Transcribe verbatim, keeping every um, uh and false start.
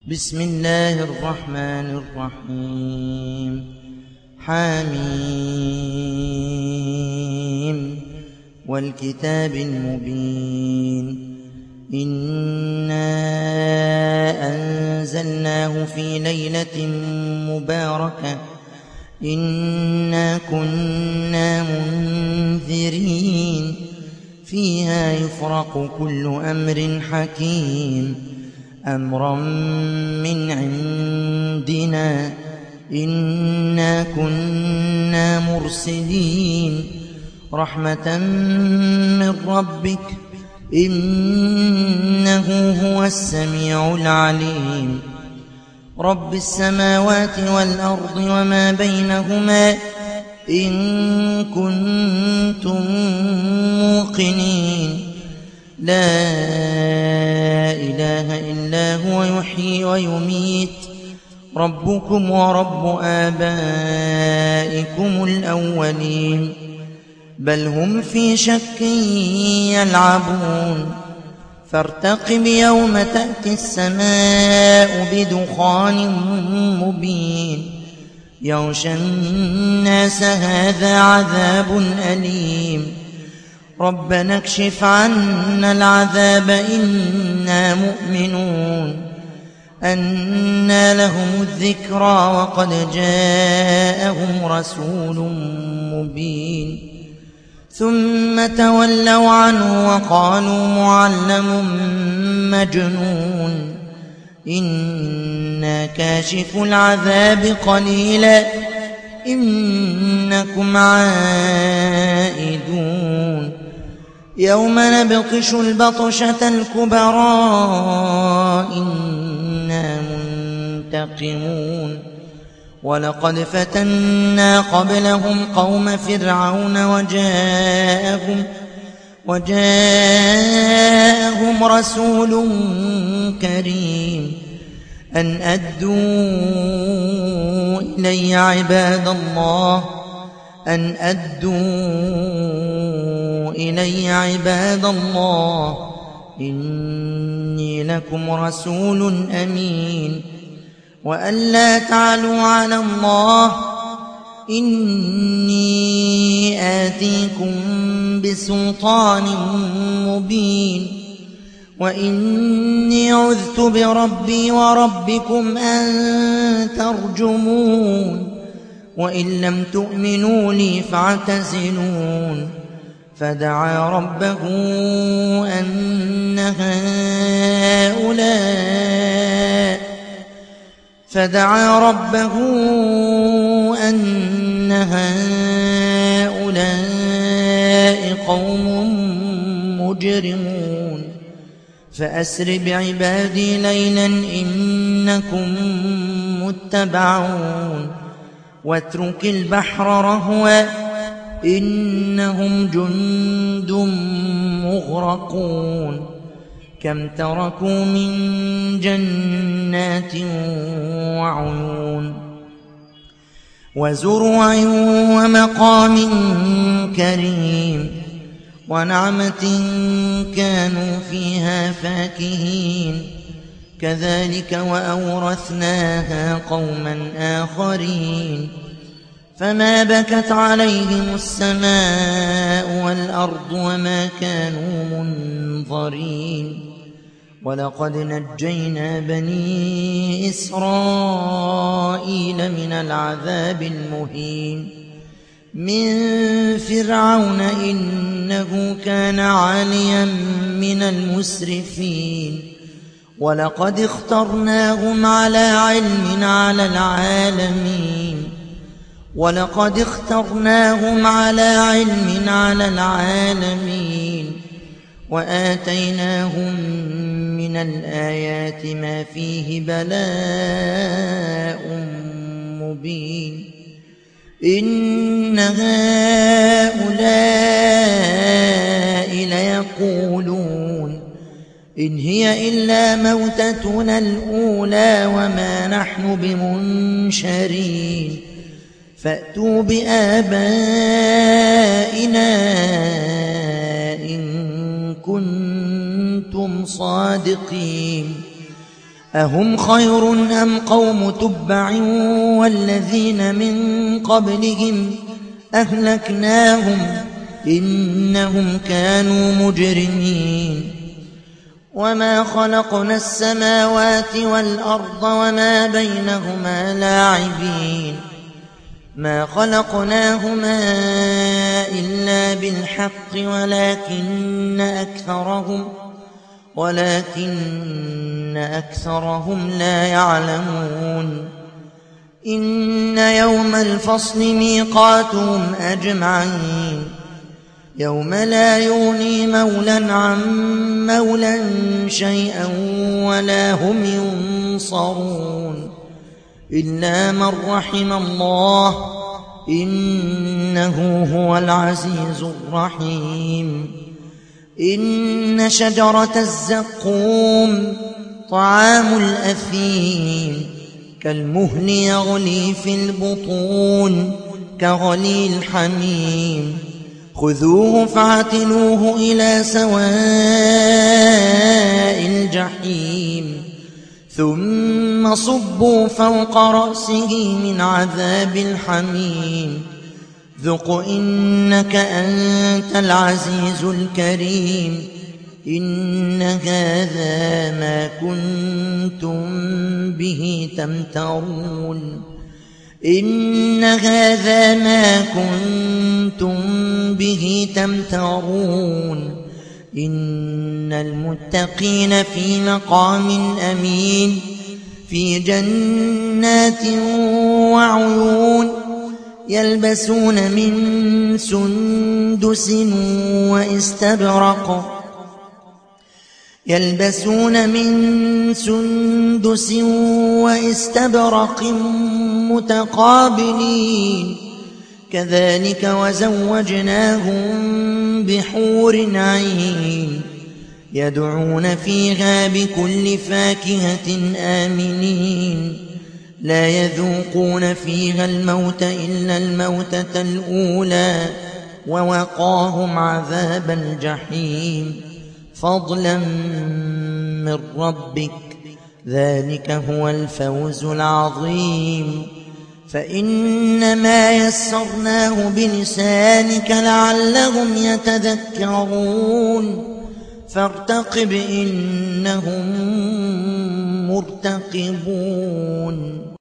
بسم الله الرحمن الرحيم. حميم والكتاب المبين. إنا أنزلناه في ليلة مباركة إنا كنا منذرين فيها يفرق كل أمر حكيم أمرا من عندنا إنا كنا مرسلين رحمة من ربك إنه هو السميع العليم. رب السماوات والأرض وما بينهما إن كنتم موقنين لا إله إلا هو يحيي ويميت ربكم ورب آبائكم الأولين بل هم في شك يلعبون فارتقب يوم تأتي السماء بدخان مبين يغشى الناس هذا عذاب أليم ربنا اكشف عنا العذاب إنا مؤمنون أنى لهم الذكرى وقد جاءهم رسول مبين ثم تولوا عنه وقالوا معلم مجنون إنا كاشف العذاب قليلا إنكم عائدون يوم نبطش البطشة الكبرى إنا منتقمون ولقد فتنا قبلهم قوم فرعون وجاءهم وجاءهم رسول كريم أن أدوا إلي عباد الله أن أدوا إلي عباد الله إني لكم رسول أمين وأن لا تعلوا على الله إني آتيكم بسلطان مبين وإني عذت بربي وربكم أن ترجمون وإن لم تؤمنوا لي فاعتزلون فدعا ربه أن هؤلاء فدعا ربه أن هؤلاء قوم مجرمون فأسر بعبادي ليلا إنكم متبعون واترك البحر رهوا إنهم جند مغرقون كم تركوا من جنات وعيون وزروع ومقام كريم ونعمة كانوا فيها فاكهين كذلك وأورثناها قوما آخرين فما بكت عليهم السماء والأرض وما كانوا منظرين ولقد نجينا بني إسرائيل من العذاب المهين من فرعون إنه كان عاليا من المسرفين ولقد اخترناهم على علم على العالمين ولقد اخترناهم على علم على العالمين وآتيناهم من الآيات ما فيه بلاء مبين إن هؤلاء ليقولون إن هي إلا موتتنا الأولى وما نحن بمنشرين فأتوا بآبائنا إن كنتم صادقين أهم خير أم قوم تبع والذين من قبلهم أهلكناهم إنهم كانوا مجرمين وما خلقنا السماوات والأرض وما بينهما لاعبين ما خلقناهما إلا بالحق ولكن أكثرهم ولكن أكثرهم لا يعلمون إن يوم الفصل ميقاتهم أجمعين يوم لا يغني مولى عن مولى شيئا ولا هم ينصرون إلا من رحم الله إنه هو العزيز الرحيم إن شجرة الزقوم طعام الأثيم كالمهل يغلي في البطون كغلي الحميم خذوه فاعتلوه إلى سواء الجحيم ثم صبوا فوق رأسه من عذاب الحميم ذق إنك أنت العزيز الكريم إن هذا ما كنتم به تمترون إن هذا ما كنتم به تمترون إن المتقين في مقام أمين في جنات وعيون يلبسون من سندس واستبرق يلبسون من سندس واستبرق متقابلين كذلك وزوجناهم بحور عين يدعون فيها بكل فاكهة آمنين لا يذوقون فيها الموت إلا الموتة الأولى ووقاهم عذاب الجحيم فضلا من ربك ذلك هو الفوز العظيم فإنما يسرناه بلسانك لعلهم يتذكرون فارتقب إنهم مرتقبون